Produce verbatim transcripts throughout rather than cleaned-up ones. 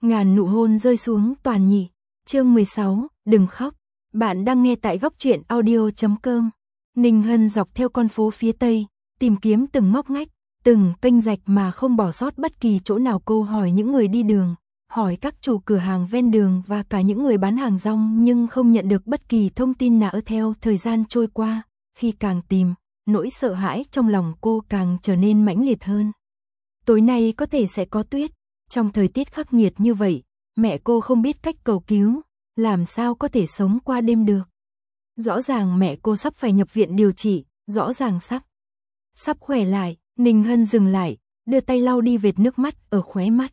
Ngàn nụ hôn rơi xuống toàn nhị. Chương mười sáu, đừng khóc. Bạn đang nghe tại góc truyện audio chấm com. Ninh Hân dọc theo con phố phía tây, tìm kiếm từng ngóc ngách, từng kênh rạch mà không bỏ sót bất kỳ chỗ nào. Cô hỏi những người đi đường, hỏi các chủ cửa hàng ven đường và cả những người bán hàng rong, nhưng không nhận được bất kỳ thông tin nào. Theo thời gian trôi qua, khi càng tìm, nỗi sợ hãi trong lòng cô càng trở nên mãnh liệt hơn. Tối nay có thể sẽ có tuyết. Trong thời tiết khắc nghiệt như vậy, mẹ cô không biết cách cầu cứu, làm sao có thể sống qua đêm được. Rõ ràng mẹ cô sắp phải nhập viện điều trị, rõ ràng sắp sắp khỏe lại. Ninh Hân dừng lại, đưa tay lau đi vệt nước mắt ở khóe mắt.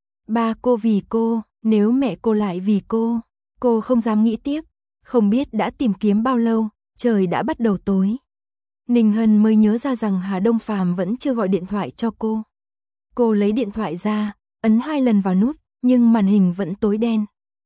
Ba cô vì cô, nếu mẹ cô lại vì cô, cô không dám nghĩ tiếp. Không biết đã tìm kiếm bao lâu, trời đã bắt đầu tối. Ninh Hân mới nhớ ra rằng Hà Đông Phàm vẫn chưa gọi điện thoại cho cô. Cô lấy điện thoại ra, ấn hai lần vào nút, nhưng màn hình vẫn tối đen.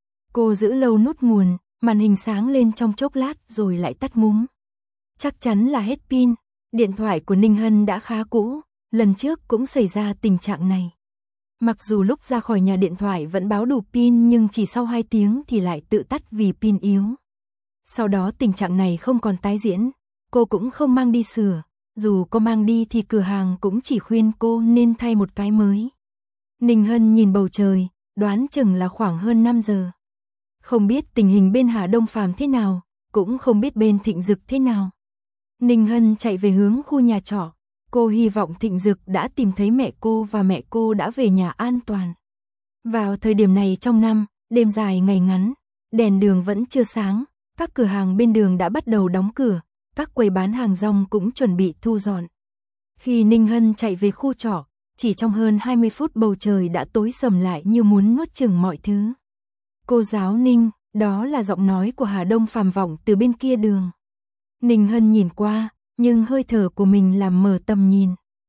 Cô giữ lâu nút nguồn, màn hình sáng lên trong chốc lát rồi lại tắt ngúm. Chắc chắn là hết pin. Điện thoại của Ninh Hân đã khá cũ, lần trước cũng xảy ra tình trạng này. Mặc dù lúc ra khỏi nhà điện thoại vẫn báo đủ pin, nhưng chỉ sau hai tiếng thì lại tự tắt vì pin yếu. Sau đó tình trạng này không còn tái diễn, cô cũng không mang đi sửa. Dù có mang đi thì cửa hàng cũng chỉ khuyên cô nên thay một cái mới. Ninh Hân nhìn bầu trời, đoán chừng là khoảng hơn năm giờ. Không biết tình hình bên Hà Đông Phàm thế nào, cũng không biết bên Thịnh Dực thế nào. Ninh Hân chạy về hướng khu nhà trọ. Cô hy vọng Thịnh Dực đã tìm thấy mẹ cô và mẹ cô đã về nhà an toàn. Vào thời điểm này trong năm, đêm dài ngày ngắn, đèn đường vẫn chưa sáng, các cửa hàng bên đường đã bắt đầu đóng cửa, các quầy bán hàng rong cũng chuẩn bị thu dọn. Khi Ninh Hân chạy về khu trọ, chỉ trong hơn hai mươi phút bầu trời đã tối sầm lại như muốn nuốt chửng mọi thứ. Cô giáo Ninh, đó là giọng nói của Hà Đông Phàm vọng từ bên kia đường. Ninh Hân nhìn qua, nhưng hơi thở của mình làm mờ tầm nhìn.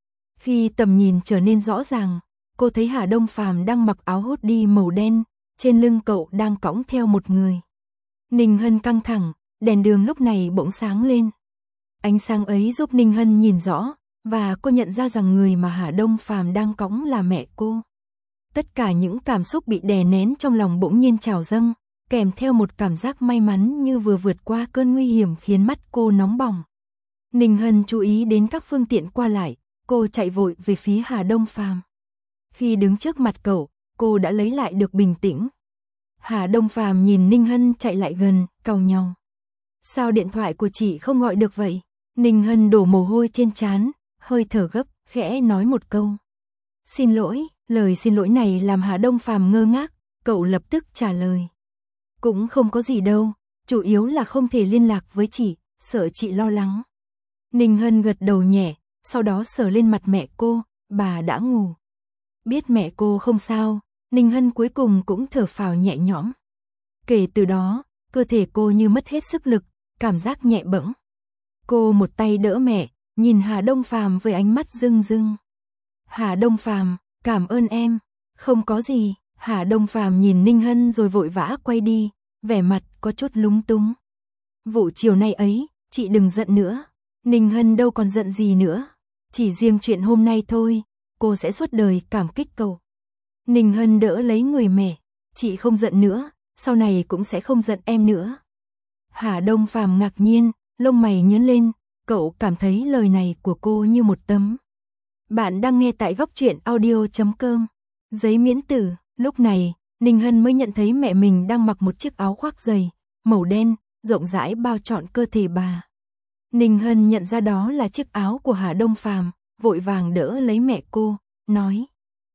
Khi tầm nhìn trở nên rõ ràng, cô thấy Hà Đông Phàm đang mặc áo hoodie màu đen, trên lưng cậu đang cõng theo một người. Ninh Hân căng thẳng, đèn đường lúc này bỗng sáng lên. Ánh sáng ấy giúp Ninh Hân nhìn rõ, và cô nhận ra rằng người mà Hà Đông Phàm đang cõng là mẹ cô. Tất cả những cảm xúc bị đè nén trong lòng bỗng nhiên trào dâng, kèm theo một cảm giác may mắn như vừa vượt qua cơn nguy hiểm khiến mắt cô nóng bỏng. Ninh Hân chú ý đến các phương tiện qua lại, cô chạy vội về phía Hà Đông Phàm. Khi đứng trước mặt cậu, cô đã lấy lại được bình tĩnh. Hà Đông Phàm nhìn Ninh Hân chạy lại gần, cau nhàu. Sao điện thoại của chị không gọi được vậy? Ninh Hân đổ mồ hôi trên trán, hơi thở gấp, khẽ nói một câu. Xin lỗi, lời xin lỗi này làm Hà Đông Phàm ngơ ngác, cậu lập tức trả lời. Cũng không có gì đâu, chủ yếu là không thể liên lạc với chị, sợ chị lo lắng. Ninh Hân gật đầu nhẹ, sau đó sờ lên mặt mẹ cô, bà đã ngủ. Biết mẹ cô không sao, Ninh Hân cuối cùng cũng thở phào nhẹ nhõm. Kể từ đó, cơ thể cô như mất hết sức lực, cảm giác nhẹ bẫng. Cô một tay đỡ mẹ, nhìn Hà Đông Phàm với ánh mắt rưng rưng. Hà Đông Phàm, cảm ơn em. Không có gì. Hà Đông Phàm nhìn Ninh Hân rồi vội vã quay đi, vẻ mặt có chút lúng túng. Vụ chiều nay ấy, chị đừng giận nữa. Ninh Hân đâu còn giận gì nữa. Chỉ riêng chuyện hôm nay thôi, cô sẽ suốt đời cảm kích cậu. Ninh Hân đỡ lấy người mẹ. Chị không giận nữa, sau này cũng sẽ không giận em nữa. Hà Đông Phàm ngạc nhiên, lông mày nhướng lên, cậu cảm thấy lời này của cô như một tấm. Bạn đang nghe tại góc truyện audio chấm com. Giấy miễn tử. Lúc này, Ninh Hân mới nhận thấy mẹ mình đang mặc một chiếc áo khoác dày, màu đen, rộng rãi bao trọn cơ thể bà. Ninh Hân nhận ra đó là chiếc áo của Hà Đông Phàm, vội vàng đỡ lấy mẹ cô, nói.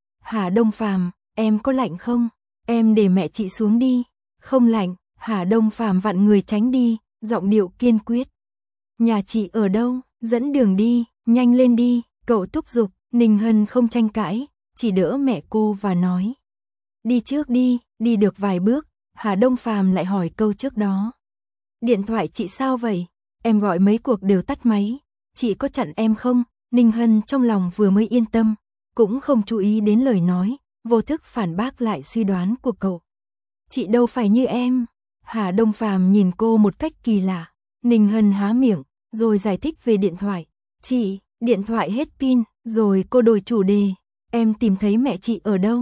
Hà Đông Phàm, em có lạnh không? Em để mẹ chị xuống đi. Không lạnh. Hà Đông Phàm vặn người tránh đi, giọng điệu kiên quyết. Nhà chị ở đâu? Dẫn đường đi, nhanh lên đi, cậu thúc giục. Ninh Hân không tranh cãi, chỉ đỡ mẹ cô và nói. Đi trước đi. Đi được vài bước, Hà Đông Phàm lại hỏi câu trước đó. Điện thoại chị sao vậy? Em gọi mấy cuộc đều tắt máy, chị có chặn em không? Ninh Hân trong lòng vừa mới yên tâm, cũng không chú ý đến lời nói, vô thức phản bác lại suy đoán của cậu. Chị đâu phải như em. Hà Đông Phàm nhìn cô một cách kỳ lạ. Ninh Hân há miệng, rồi giải thích về điện thoại. Chị, điện thoại hết pin, rồi cô đổi chủ đề. Em tìm thấy mẹ chị ở đâu?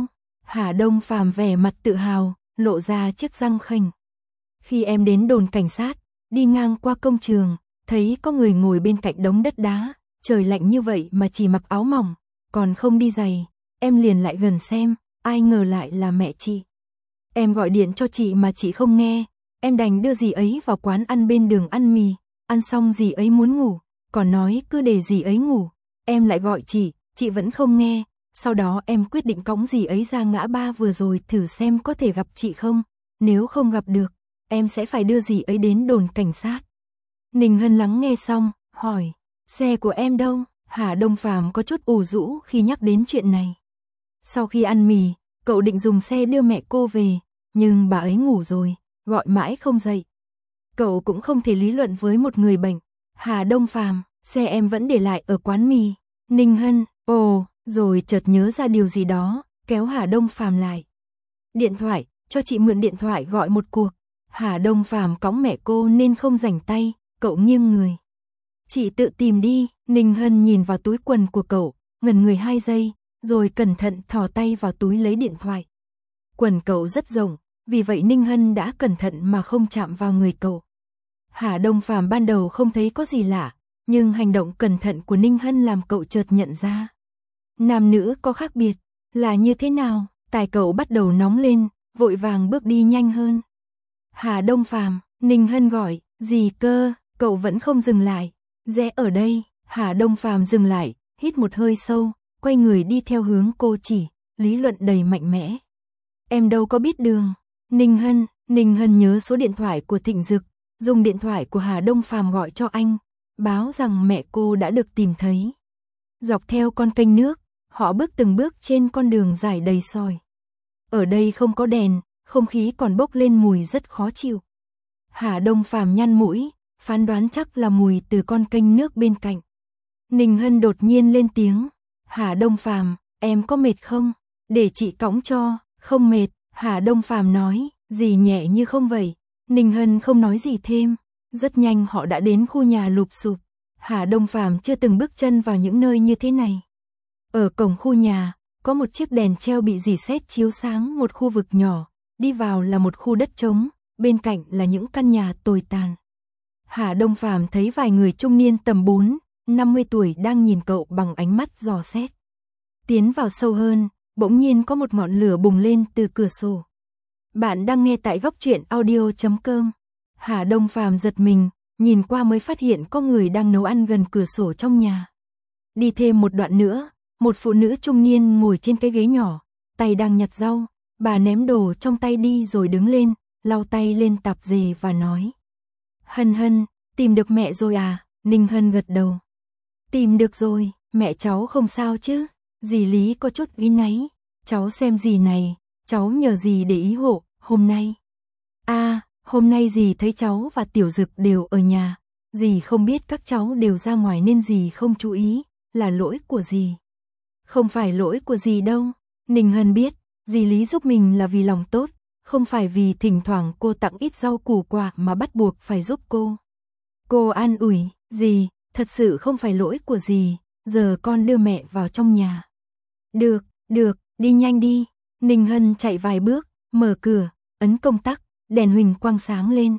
Hà Đông Phàm vẻ mặt tự hào, lộ ra chiếc răng khênh. Khi em đến đồn cảnh sát, đi ngang qua công trường, thấy có người ngồi bên cạnh đống đất đá, trời lạnh như vậy mà chỉ mặc áo mỏng, còn không đi giày, em liền lại gần xem, ai ngờ lại là mẹ chị. Em gọi điện cho chị mà chị không nghe, em đành đưa dì ấy vào quán ăn bên đường ăn mì, ăn xong dì ấy muốn ngủ, còn nói cứ để dì ấy ngủ, em lại gọi chị, chị vẫn không nghe, sau đó em quyết định cõng dì ấy ra ngã ba vừa rồi thử xem có thể gặp chị không, nếu không gặp được, em sẽ phải đưa dì ấy đến đồn cảnh sát. Ninh Hân lắng nghe xong, hỏi, xe của em đâu? Hà Đông Phàm có chút ủ rũ khi nhắc đến chuyện này. Sau khi ăn mì, cậu định dùng xe đưa mẹ cô về, nhưng bà ấy ngủ rồi, gọi mãi không dậy. Cậu cũng không thể lý luận với một người bệnh. Hà Đông Phàm, xe em vẫn để lại ở quán mì. Ninh Hân, ồ, rồi chợt nhớ ra điều gì đó, kéo Hà Đông Phàm lại. Điện thoại, cho chị mượn điện thoại gọi một cuộc. Hà Đông Phàm cõng mẹ cô nên không rảnh tay, cậu nghiêng người. Chị tự tìm đi. Ninh Hân nhìn vào túi quần của cậu, ngẩn người hai giây, rồi cẩn thận thò tay vào túi lấy điện thoại. Quần cậu rất rộng, vì vậy Ninh Hân đã cẩn thận mà không chạm vào người cậu. Hà Đông Phàm ban đầu không thấy có gì lạ, nhưng hành động cẩn thận của Ninh Hân làm cậu chợt nhận ra. Nam nữ có khác biệt, là như thế nào? Tai cậu bắt đầu nóng lên, vội vàng bước đi nhanh hơn. Hà Đông Phàm, Ninh Hân gọi, gì cơ? Cậu vẫn không dừng lại. Rẽ ở đây. Hà Đông Phàm dừng lại, hít một hơi sâu, quay người đi theo hướng cô chỉ, lý luận đầy mạnh mẽ. Em đâu có biết đường. Ninh Hân, Ninh Hân nhớ số điện thoại của Thịnh Dực, dùng điện thoại của Hà Đông Phàm gọi cho anh, báo rằng mẹ cô đã được tìm thấy. Dọc theo con kênh nước, họ bước từng bước trên con đường dài đầy sỏi. Ở đây không có đèn, không khí còn bốc lên mùi rất khó chịu. Hà Đông Phàm nhăn mũi, phán đoán chắc là mùi từ con kênh nước bên cạnh. Ninh Hân đột nhiên lên tiếng, Hà Đông Phàm, em có mệt không? Để chị cõng cho. Không mệt, Hà Đông Phàm nói, gì nhẹ như không vậy. Ninh Hân không nói gì thêm, rất nhanh họ đã đến khu nhà lụp xụp. Hà Đông Phàm chưa từng bước chân vào những nơi như thế này. Ở cổng khu nhà, có một chiếc đèn treo bị rỉ sét chiếu sáng một khu vực nhỏ, đi vào là một khu đất trống, bên cạnh là những căn nhà tồi tàn. Hà Đông Phàm thấy vài người trung niên tầm bốn, năm mươi tuổi đang nhìn cậu bằng ánh mắt dò xét. Tiến vào sâu hơn, bỗng nhiên có một ngọn lửa bùng lên từ cửa sổ. Bạn đang nghe tại góc truyện audio chấm com. Hà Đông Phàm giật mình, nhìn qua mới phát hiện có người đang nấu ăn gần cửa sổ trong nhà. Đi thêm một đoạn nữa, một phụ nữ trung niên ngồi trên cái ghế nhỏ, tay đang nhặt rau, bà ném đồ trong tay đi rồi đứng lên, lau tay lên tạp dề và nói. Hân Hân, tìm được mẹ rồi à? Ninh Hân gật đầu. Tìm được rồi, mẹ cháu không sao chứ? Dì Lý có chút ý náy. Cháu xem dì này, cháu nhờ dì để ý hộ, hôm nay. À, hôm nay dì thấy cháu và Tiểu Dực đều ở nhà. Dì không biết các cháu đều ra ngoài nên dì không chú ý, là lỗi của dì. Không phải lỗi của dì đâu. Ninh Hân biết, dì Lý giúp mình là vì lòng tốt, không phải vì thỉnh thoảng cô tặng ít rau củ quả mà bắt buộc phải giúp cô. Cô an ủi, dì, thật sự không phải lỗi của dì, giờ con đưa mẹ vào trong nhà. Được, được, đi nhanh đi. Ninh Hân chạy vài bước, mở cửa, ấn công tắc, đèn huỳnh quang sáng lên.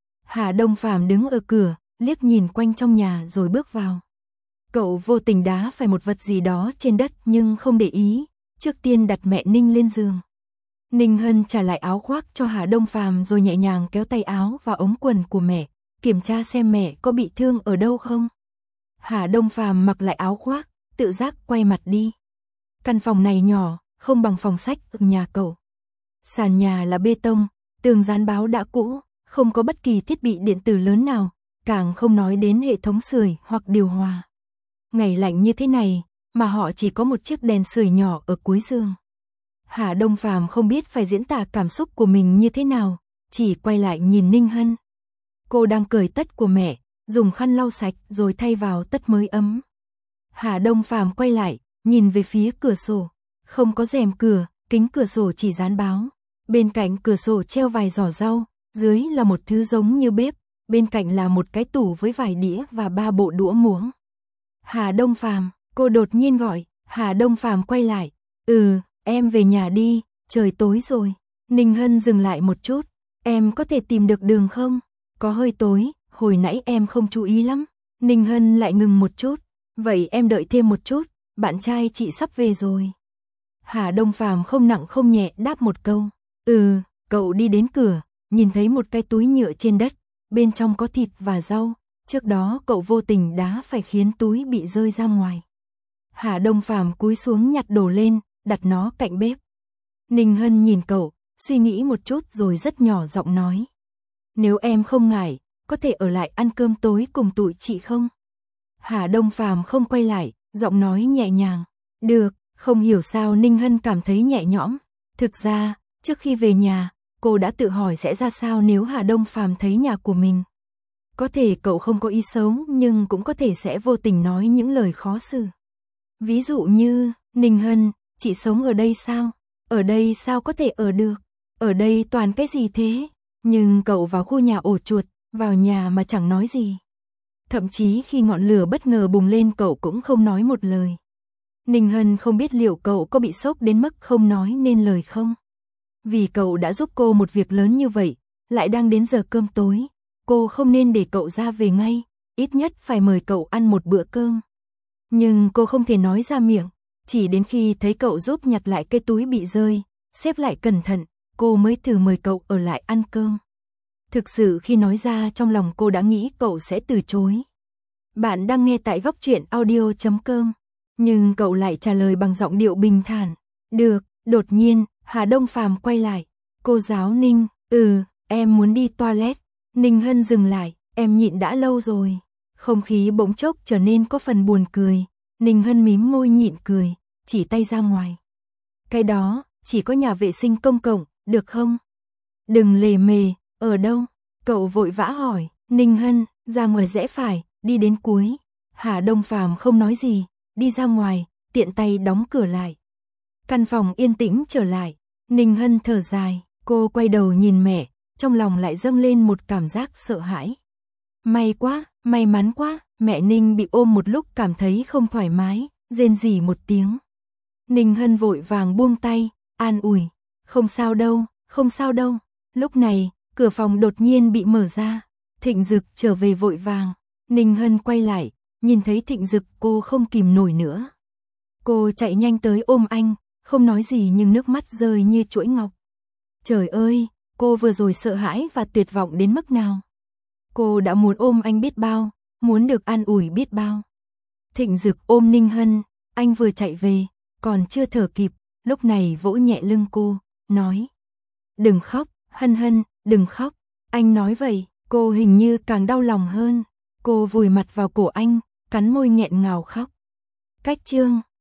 Hà Đông Phàm đứng ở cửa, liếc nhìn quanh trong nhà rồi bước vào. Cậu vô tình đá phải một vật gì đó trên đất nhưng không để ý, trước tiên đặt mẹ Ninh lên giường. Ninh Hân trả lại áo khoác cho Hà Đông Phàm rồi nhẹ nhàng kéo tay áo và ống quần của mẹ, kiểm tra xem mẹ có bị thương ở đâu không. Hà Đông Phàm mặc lại áo khoác, tự giác quay mặt đi. Căn phòng này nhỏ, không bằng phòng sách ở nhà cậu. Sàn nhà là bê tông, tường dán báo đã cũ, không có bất kỳ thiết bị điện tử lớn nào, càng không nói đến hệ thống sưởi hoặc điều hòa. Ngày lạnh như thế này, mà họ chỉ có một chiếc đèn sưởi nhỏ ở cuối giường. Hà Đông Phàm không biết phải diễn tả cảm xúc của mình như thế nào, chỉ quay lại nhìn Ninh Hân. Cô đang cởi tất của mẹ, dùng khăn lau sạch rồi thay vào tất mới ấm. Hà Đông Phàm quay lại, nhìn về phía cửa sổ, không có rèm cửa, kính cửa sổ chỉ dán báo. Bên cạnh cửa sổ treo vài giỏ rau, dưới là một thứ giống như bếp, bên cạnh là một cái tủ với vài đĩa và ba bộ đũa muỗng. Hà Đông Phàm, cô đột nhiên gọi. Hà Đông Phàm quay lại, ừ, em về nhà đi, trời tối rồi. Ninh Hân dừng lại một chút, em có thể tìm được đường không? Có hơi tối, hồi nãy em không chú ý lắm. Ninh Hân lại ngừng một chút, vậy em đợi thêm một chút, bạn trai chị sắp về rồi. Hà Đông Phàm không nặng không nhẹ đáp một câu, ừ, cậu đi đến cửa, nhìn thấy một cái túi nhựa trên đất, bên trong có thịt và rau, trước đó cậu vô tình đá phải khiến túi bị rơi ra ngoài. Hà Đông Phàm cúi xuống nhặt đồ lên, đặt nó cạnh bếp. Ninh Hân nhìn cậu, suy nghĩ một chút rồi rất nhỏ giọng nói, nếu em không ngại, có thể ở lại ăn cơm tối cùng tụi chị không? Hà Đông Phàm không quay lại, giọng nói nhẹ nhàng, được. Không hiểu sao Ninh Hân cảm thấy nhẹ nhõm. Thực ra, trước khi về nhà, cô đã tự hỏi sẽ ra sao nếu Hà Đông Phàm thấy nhà của mình. Có thể cậu không có ý xấu nhưng cũng có thể sẽ vô tình nói những lời khó xử. Ví dụ như, Ninh Hân, chị sống ở đây sao? Ở đây sao có thể ở được? Ở đây toàn cái gì thế? Nhưng cậu vào khu nhà ổ chuột, vào nhà mà chẳng nói gì. Thậm chí khi ngọn lửa bất ngờ bùng lên cậu cũng không nói một lời. Ninh Hân không biết liệu cậu có bị sốc đến mức không nói nên lời không. Vì cậu đã giúp cô một việc lớn như vậy, lại đang đến giờ cơm tối, cô không nên để cậu ra về ngay, ít nhất phải mời cậu ăn một bữa cơm. Nhưng cô không thể nói ra miệng, chỉ đến khi thấy cậu giúp nhặt lại cái túi bị rơi, xếp lại cẩn thận, cô mới thử mời cậu ở lại ăn cơm. Thực sự khi nói ra trong lòng cô đã nghĩ cậu sẽ từ chối. Bạn đang nghe tại góc truyện audio chấm com. Nhưng cậu lại trả lời bằng giọng điệu bình thản. Được, đột nhiên, Hà Đông Phàm quay lại. Cô giáo Ninh, ừ, em muốn đi toilet. Ninh Hân dừng lại, em nhịn đã lâu rồi. Không khí bỗng chốc trở nên có phần buồn cười. Ninh Hân mím môi nhịn cười, chỉ tay ra ngoài. Cái đó, chỉ có nhà vệ sinh công cộng, được không? Đừng lề mề, ở đâu? Cậu vội vã hỏi. Ninh Hân, ra ngoài rẽ phải, đi đến cuối. Hà Đông Phàm không nói gì. Đi ra ngoài, tiện tay đóng cửa lại. Căn phòng yên tĩnh trở lại, Ninh Hân thở dài, cô quay đầu nhìn mẹ, trong lòng lại dâng lên một cảm giác sợ hãi. May quá, may mắn quá, mẹ Ninh bị ôm một lúc cảm thấy không thoải mái, rên rỉ một tiếng. Ninh Hân vội vàng buông tay, an ủi, không sao đâu, không sao đâu. Lúc này, cửa phòng đột nhiên bị mở ra, Thịnh Dực trở về vội vàng, Ninh Hân quay lại. Nhìn thấy Thịnh Dực cô không kìm nổi nữa. Cô chạy nhanh tới ôm anh, không nói gì nhưng nước mắt rơi như chuỗi ngọc. Trời ơi, cô vừa rồi sợ hãi và tuyệt vọng đến mức nào. Cô đã muốn ôm anh biết bao, muốn được an ủi biết bao. Thịnh Dực ôm Ninh Hân, anh vừa chạy về, còn chưa thở kịp, lúc này vỗ nhẹ lưng cô, nói. Đừng khóc, Hân Hân, đừng khóc. Anh nói vậy, cô hình như càng đau lòng hơn. Cô vùi mặt vào cổ anh, cắn môi nghẹn ngào khóc. Cách chương